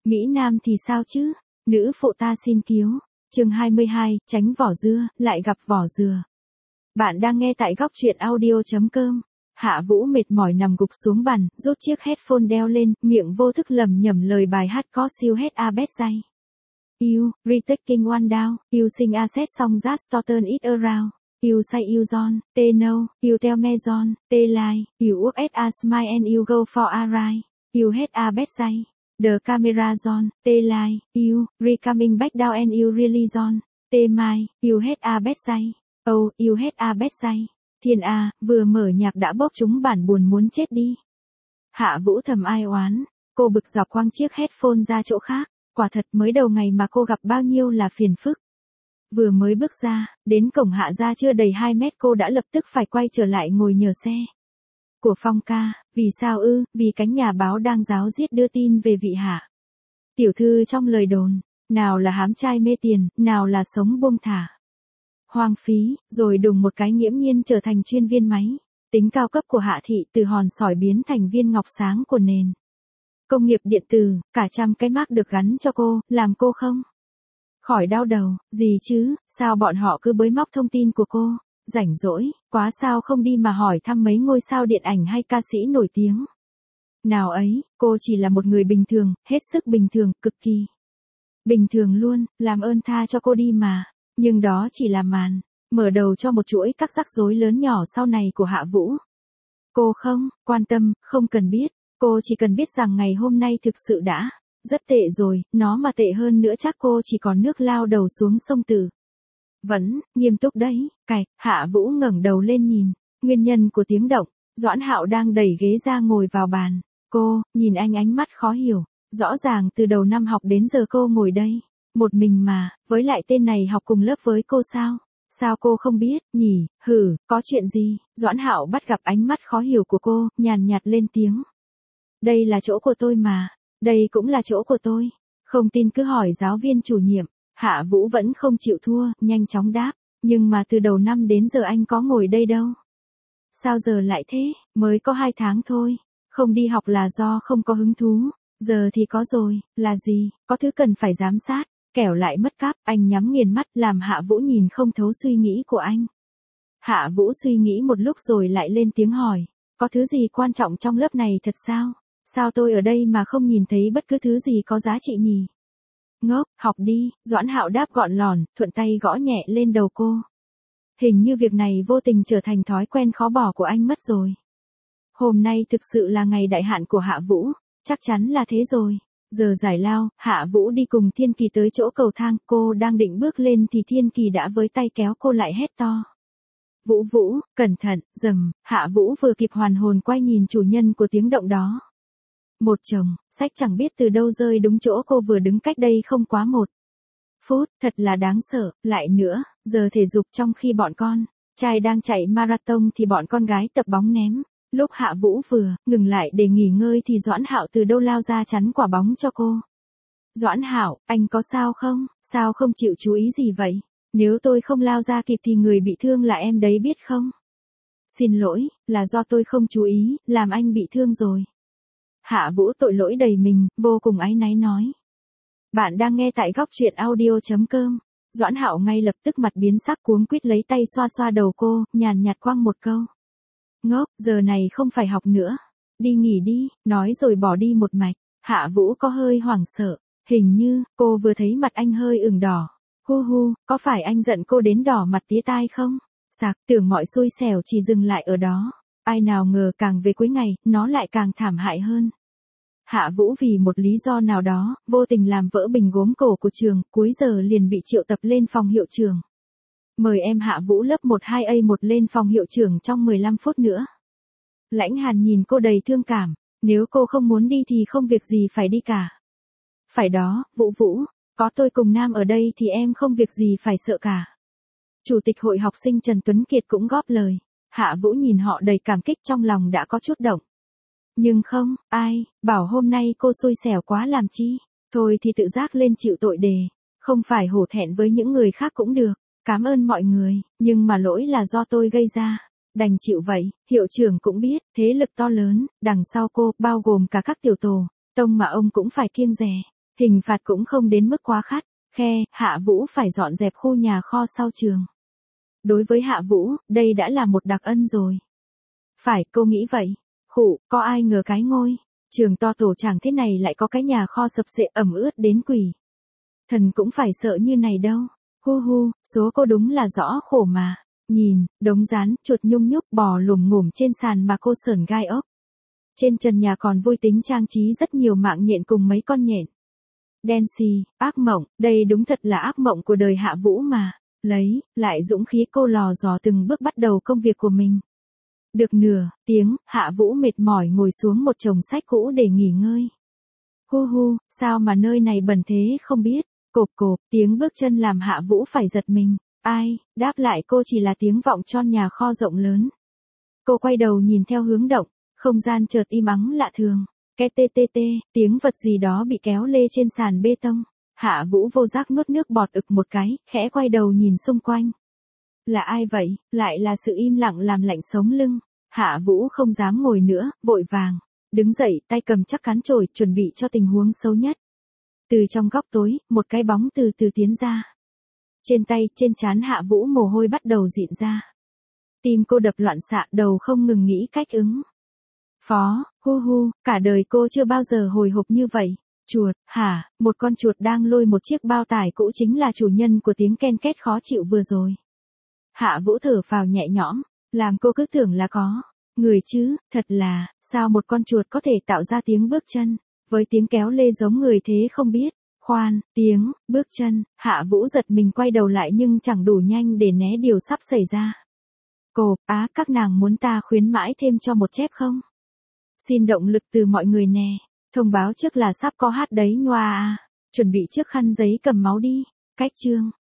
Mỹ Nam thì sao chứ? Nữ phụ ta xin cứu. Chương 22, tránh vỏ dưa, lại gặp vỏ dừa. Bạn đang nghe tại góc truyện audio.com. Hạ Vũ mệt mỏi nằm gục xuống bàn, rút chiếc headphone đeo lên, miệng vô thức lẩm nhẩm lời bài hát có siêu hết a best day. You, retaking one down, you sing a set song that turn it around. You say you John, they know, you tell me John, they lie, you work at a smile and you go for a ride. You had a best day. The camera John, they lie, you, coming back down and you really John, they mine, you had a best day. Oh, you had a best day. Thiên A, vừa mở nhạc đã bóp trúng bản buồn muốn chết đi. Hạ Vũ thầm ai oán, cô bực dọc quăng chiếc headphone ra chỗ khác, quả thật mới đầu ngày mà cô gặp bao nhiêu là phiền phức. Vừa mới bước ra, đến cổng Hạ gia chưa đầy 2 mét cô đã lập tức phải quay trở lại ngồi nhờ xe. Của Phong ca, vì sao ư? Vì cánh nhà báo đang ráo riết đưa tin về vị Hạ tiểu thư trong lời đồn, nào là hám trai mê tiền, nào là sống buông thả hoang phí, rồi đùng một cái nghiễm nhiên trở thành chuyên viên máy tính cao cấp của Hạ thị, từ hòn sỏi biến thành viên ngọc sáng của nền công nghiệp điện tử, cả trăm cái mác được gắn cho cô, làm cô không khỏi đau đầu. Gì chứ, sao bọn họ cứ bới móc thông tin của cô? Rảnh rỗi quá sao không đi mà hỏi thăm mấy ngôi sao điện ảnh hay ca sĩ nổi tiếng. Nào ấy, cô chỉ là một người bình thường, hết sức bình thường, cực kỳ bình thường luôn, làm ơn tha cho cô đi mà. Nhưng đó chỉ là màn mở đầu cho một chuỗi các rắc rối lớn nhỏ sau này của Hạ Vũ. Cô không quan tâm, không cần biết, cô chỉ cần biết rằng ngày hôm nay thực sự đã rất tệ rồi, nó mà tệ hơn nữa chắc cô chỉ còn nước lao đầu xuống sông Tử. Vẫn, nghiêm túc đấy, Hạ Vũ ngẩng đầu lên nhìn, nguyên nhân của tiếng động, Doãn Hạo đang đẩy ghế ra ngồi vào bàn. Cô, nhìn anh ánh mắt khó hiểu, rõ ràng từ đầu năm học đến giờ cô ngồi đây, một mình mà, với lại tên này học cùng lớp với cô sao? Sao cô không biết, nhỉ, có chuyện gì? Doãn Hạo bắt gặp ánh mắt khó hiểu của cô, nhàn nhạt lên tiếng. Đây là chỗ của tôi mà, đây cũng là chỗ của tôi. Không tin cứ hỏi giáo viên chủ nhiệm. Hạ Vũ vẫn không chịu thua, nhanh chóng đáp. Nhưng mà từ đầu năm đến giờ anh có ngồi đây đâu. Sao giờ lại thế, mới có 2 tháng thôi. Không đi học là do không có hứng thú. Giờ thì có rồi, là gì, có thứ cần phải giám sát, kẻo lại mất cáp. Anh nhắm nghiền mắt làm Hạ Vũ nhìn không thấu suy nghĩ của anh. Hạ Vũ suy nghĩ một lúc rồi lại lên tiếng hỏi. Có thứ gì quan trọng trong lớp này thật sao? Sao tôi ở đây mà không nhìn thấy bất cứ thứ gì có giá trị nhỉ? Ngốc, học đi, Doãn Hạo đáp gọn lòn, thuận tay gõ nhẹ lên đầu cô. Hình như việc này vô tình trở thành thói quen khó bỏ của anh mất rồi. Hôm nay thực sự là ngày đại hạn của Hạ Vũ, chắc chắn là thế rồi. Giờ giải lao, Hạ Vũ đi cùng Thiên Kỳ tới chỗ cầu thang, cô đang định bước lên thì Thiên Kỳ đã với tay kéo cô lại hét to. Vũ Vũ, cẩn thận, rầm, Hạ Vũ vừa kịp hoàn hồn quay nhìn chủ nhân của tiếng động đó. Một chồng, sách chẳng biết từ đâu rơi đúng chỗ cô vừa đứng cách đây không quá 1 phút, thật là đáng sợ. Lại nữa, giờ thể dục trong khi bọn con trai đang chạy marathon thì bọn con gái tập bóng ném. Lúc Hạ Vũ vừa ngừng lại để nghỉ ngơi thì Doãn Hạo từ đâu lao ra chắn quả bóng cho cô. Doãn Hạo, anh có sao không? Sao không chịu chú ý gì vậy? Nếu tôi không lao ra kịp thì người bị thương là em đấy biết không? Xin lỗi, là do tôi không chú ý, làm anh bị thương rồi. Hạ Vũ tội lỗi đầy mình, vô cùng áy náy nói. Bạn đang nghe tại góc truyện audio.com. Doãn Hạo ngay lập tức mặt biến sắc cuống quýt lấy tay xoa xoa đầu cô, nhàn nhạt quăng một câu. Ngốc, giờ này không phải học nữa. Đi nghỉ đi, nói rồi bỏ đi một mạch. Hạ Vũ có hơi hoảng sợ. Hình như, cô vừa thấy mặt anh hơi ửng đỏ. Hu, có phải anh giận cô đến đỏ mặt tía tai không? Sạc, tưởng mọi xui xẻo chỉ dừng lại ở đó. Ai nào ngờ càng về cuối ngày, nó lại càng thảm hại hơn. Hạ Vũ vì một lý do nào đó, vô tình làm vỡ bình gốm cổ của trường, cuối giờ liền bị triệu tập lên phòng hiệu trưởng. Mời em Hạ Vũ lớp 12A1 lên phòng hiệu trưởng trong 15 phút nữa. Lãnh Hàn nhìn cô đầy thương cảm, nếu cô không muốn đi thì không việc gì phải đi cả. Phải đó, Vũ, có tôi cùng Nam ở đây thì em không việc gì phải sợ cả. Chủ tịch hội học sinh Trần Tuấn Kiệt cũng góp lời. Hạ Vũ nhìn họ đầy cảm kích, trong lòng đã có chút động. Nhưng không, ai bảo hôm nay cô xui xẻo quá làm chi. Thôi thì tự giác lên chịu tội đề. Không phải hổ thẹn với những người khác cũng được. Cảm ơn mọi người, nhưng mà lỗi là do tôi gây ra. Đành chịu vậy. Hiệu trưởng cũng biết, thế lực to lớn, đằng sau cô, bao gồm cả các tiểu tổ, tông mà ông cũng phải kiêng dè. Hình phạt cũng không đến mức quá khắt, Hạ Vũ phải dọn dẹp khu nhà kho sau trường. Đối với Hạ Vũ, đây đã là một đặc ân rồi. Phải, cô nghĩ vậy. Có ai ngờ cái ngôi trường to tổ chảng thế này lại có cái nhà kho sập xệ ẩm ướt đến quỷ. Thần cũng phải sợ như này đâu. Số cô đúng là rõ khổ mà. Nhìn, đống rán, chuột nhung nhúc bò lùm ngủm trên sàn mà cô sởn gai ốc. Trên trần nhà còn vui tính trang trí rất nhiều mạng nhện cùng mấy con nhện. Đen xì, ác mộng, đây đúng thật là ác mộng của đời Hạ Vũ mà. Lấy lại dũng khí cô lò dò từng bước bắt đầu công việc của mình. Được nửa tiếng, Hạ Vũ mệt mỏi ngồi xuống một chồng sách cũ để nghỉ ngơi. Sao mà nơi này bẩn thế không biết. Cộp, tiếng bước chân làm Hạ Vũ phải giật mình. Ai, đáp lại cô chỉ là tiếng vọng tròn nhà kho rộng lớn. Cô quay đầu nhìn theo hướng động, không gian chợt im ắng lạ thường. Cái tê, tiếng vật gì đó bị kéo lê trên sàn bê tông. Hạ Vũ vô giác nuốt nước bọt ực một cái, khẽ quay đầu nhìn xung quanh. Là ai vậy? Lại là sự im lặng làm lạnh sống lưng. Hạ Vũ không dám ngồi nữa, vội vàng đứng dậy, tay cầm chắc cán chổi, chuẩn bị cho tình huống xấu nhất. Từ trong góc tối, một cái bóng từ từ tiến ra. Trên tay, trên trán Hạ Vũ mồ hôi bắt đầu rịn ra. Tim cô đập loạn xạ, đầu không ngừng nghĩ cách ứng phó. Cả đời cô chưa bao giờ hồi hộp như vậy. Chuột, một con chuột đang lôi một chiếc bao tải cũ chính là chủ nhân của tiếng ken két khó chịu vừa rồi. Hạ Vũ thở phào nhẹ nhõm, làm cô cứ tưởng là có người chứ, thật là, sao một con chuột có thể tạo ra tiếng bước chân, với tiếng kéo lê giống người thế không biết. Tiếng bước chân, Hạ Vũ giật mình quay đầu lại nhưng chẳng đủ nhanh để né điều sắp xảy ra. Các nàng muốn ta khuyến mãi thêm cho một chép không? Xin động lực từ mọi người nè, thông báo trước là sắp có hát đấy nhoa à, chuẩn bị chiếc khăn giấy cầm máu đi. Cách chương